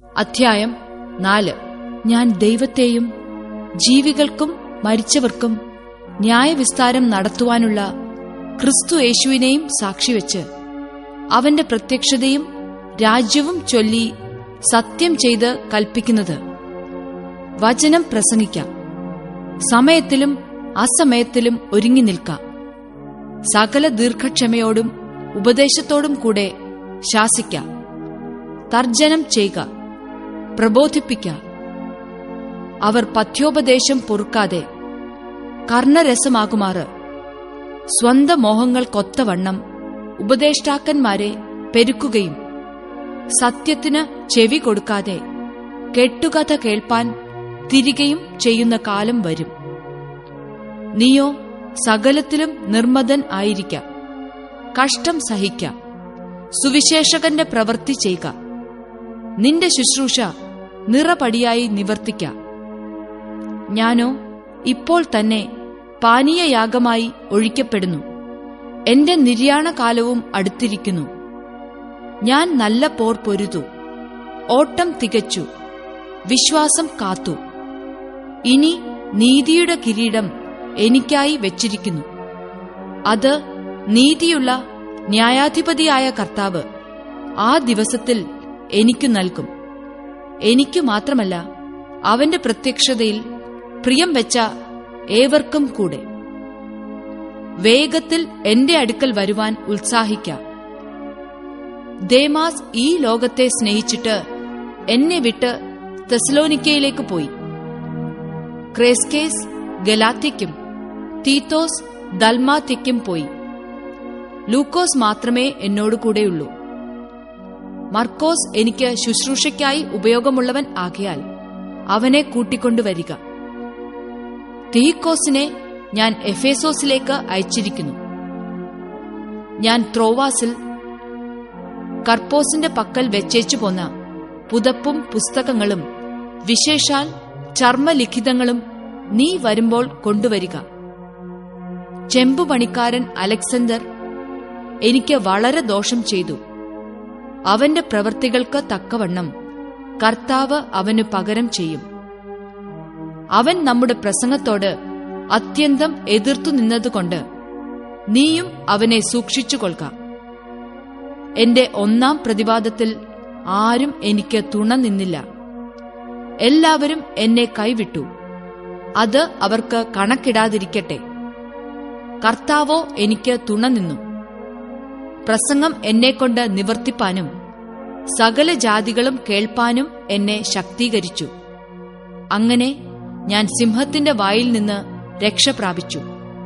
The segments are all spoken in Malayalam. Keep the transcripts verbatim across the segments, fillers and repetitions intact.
അധ്യായം നാല്. ഞാൻ ദൈവത്തെയും ജീവികൾക്കും മരിച്ചവർക്കും ന്യായവിസ്താരം നടത്തുവാനുള്ള ക്രിസ്തു യേശുവിനെയും സാക്ഷിവെച്ച് അവന്റെ പ്രത്യക്ഷതയും രാജ്യവും ചൊല്ലി സത്യം ചെയ്ത് കൽപ്പിക്കുന്നത്: വചനം പ്രസംഗിക്കാം, സമയത്തിലും അസമയത്തിലും ഒരുങ്ങി നിൽക്കാം, സകല ദീർഘക്ഷമയോടും ഉപദേശത്തോടും കൂടെ ശാസിക്കാം, തർജ്ജനം ചെയ്യുക, പ്രബോധിപ്പിക്ക. അവർ പഥ്യോപദേശം പൊറുക്കാതെ കർണരസമാകുമാറ് സ്വന്ത മോഹങ്ങൾക്കൊത്തവണ്ണം ഉപദേഷ്ടാക്കന്മാരെ പെരുക്കുകയും സത്യത്തിന് ചെവി കൊടുക്കാതെ കെട്ടുകഥ കേൾപ്പാൻ തിരികെയും ചെയ്യുന്ന കാലം വരും. നീയോ സകലത്തിലും നിർമ്മതൻ ആയിരിക്ക, കഷ്ടം സഹിക്ക, സുവിശേഷകന്റെ പ്രവൃത്തി ചെയ്യുക, നിന്റെ ശുശ്രൂഷ നിറപടിയായി നിവർത്തിക്ക. ഞാനോ ഇപ്പോൾ തന്നെ പാനീയയാഗമായി ഒഴിക്കപ്പെടുന്നു, എന്റെ നിര്യാണകാലവും അടുത്തിരിക്കുന്നു. ഞാൻ നല്ല പോർ പൊരുതു, ഓട്ടം തികച്ചു, വിശ്വാസം കാത്തു. ഇനി നീതിയുടെ കിരീടം എനിക്കായി വെച്ചിരിക്കുന്നു. അത് നീതിയുള്ള ന്യായാധിപതിയായ കർത്താവ് ആ ദിവസത്തിൽ എനിക്കു നൽകും. എനിക്കു മാത്രമല്ല, അവന്റെ പ്രത്യക്ഷതയിൽ പ്രിയം വെച്ച ഏവർക്കും കൂടെ. വേഗത്തിൽ എന്റെ അടുക്കൽ വരുവാൻ ഉത്സാഹിക്കാം. ദേമാസ് ഈ ലോകത്തെ സ്നേഹിച്ചിട്ട് എന്നെ വിട്ട് തെസലോനിക്കയിലേക്ക് പോയി. ക്രേസ്കേസ് ഗലാത്യയ്ക്കും തീത്തോസ് ദൽമാത്യയ്ക്കും പോയി. ലൂക്കോസ് മാത്രമേ എന്നോട് കൂടെയുള്ളൂ. മർക്കോസ് എനിക്ക് ശുശ്രൂഷയ്ക്കായി ഉപയോഗമുള്ളവൻ ആകയാൽ അവനെ കൂട്ടിക്കൊണ്ടുവരിക. തീക്കോസിനെ ഞാൻ എഫേസോസിലേക്ക് അയച്ചിരിക്കുന്നു. ഞാൻ ത്രോവാസിൽ കർപ്പോസിന്റെ പക്കൽ വെച്ചേച്ചു പോന്ന പുതപ്പും പുസ്തകങ്ങളും വിശേഷാൽ ചർമ്മലിഖിതങ്ങളും നീ വരുമ്പോൾ കൊണ്ടുവരിക. ചെമ്പുപണിക്കാരൻ അലക്സാണ്ടർ എനിക്ക് വളരെ ദോഷം ചെയ്തു. അവന്റെ പ്രവൃത്തികൾക്ക് തക്കവണ്ണം കർത്താവ് അവനു പകരം ചെയ്യും. അവൻ നമ്മുടെ പ്രസംഗത്തോട് അത്യന്തം എതിർത്തു നിന്നതുകൊണ്ട് നീയും അവനെ സൂക്ഷിച്ചുകൊള്ളുക. എന്റെ ഒന്നാം പ്രതിവാദത്തിൽ ആരും എനിക്ക് തുണ നിന്നില്ല. എല്ലാവരും എന്നെ കൈവിട്ടു. അത് അവർക്ക് കണക്കിടാതിരിക്കട്ടെ. കർത്താവോ എനിക്ക് തുണ നിന്നു. പ്രസംഗം എന്നെക്കൊണ്ട് നിവർത്തിപ്പാനും സകല ജാതികളും കേൾപ്പാനും എന്നെ ശക്തീകരിച്ചു. അങ്ങനെ ഞാൻ സിംഹത്തിന്റെ വായിൽ നിന്ന് രക്ഷപ്രാപിച്ചു.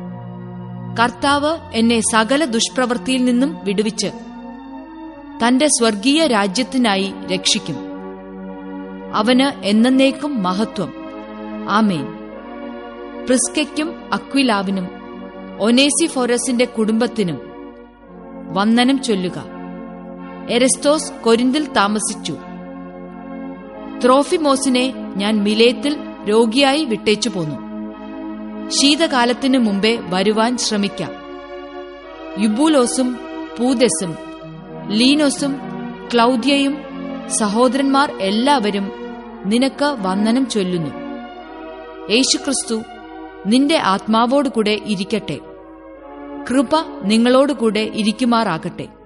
കർത്താവ് എന്നെ സകല ദുഷ്പ്രവൃത്തിയിൽ നിന്നും വിടുവിച്ച് തന്റെ സ്വർഗീയ രാജ്യത്തിനായി രക്ഷിക്കും. അവന് എന്നേക്കും മഹത്വം. ആമേൻ. പ്രിസ്കയ്ക്കും അക്വിലാവിനും ഒനേസിഫോരസിന്റെ കുടുംബത്തിനും വന്ദനം ചൊല്ലുക. എരസ്തോസ് കൊരിന്തിൽ താമസിച്ചു. ത്രോഫിമോസിനെ ഞാൻ മിലേത്തിൽ രോഗിയായി വിട്ടേച്ചു പോന്നു. ശീതകാലത്തിനു മുമ്പേ വരുവാൻ ശ്രമിക്കാം. യുബൂലോസും പൂദെസും ലീനോസും ക്ലൗദ്യയും സഹോദരന്മാർ എല്ലാവരും നിനക്ക് വന്ദനം ചൊല്ലുന്നു. യേശുക്രിസ്തു നിന്റെ ആത്മാവോടുകൂടെ ഇരിക്കട്ടെ. കൃപ നിങ്ങളോടുകൂടെ ഇരിക്കുമാറാകട്ടെ.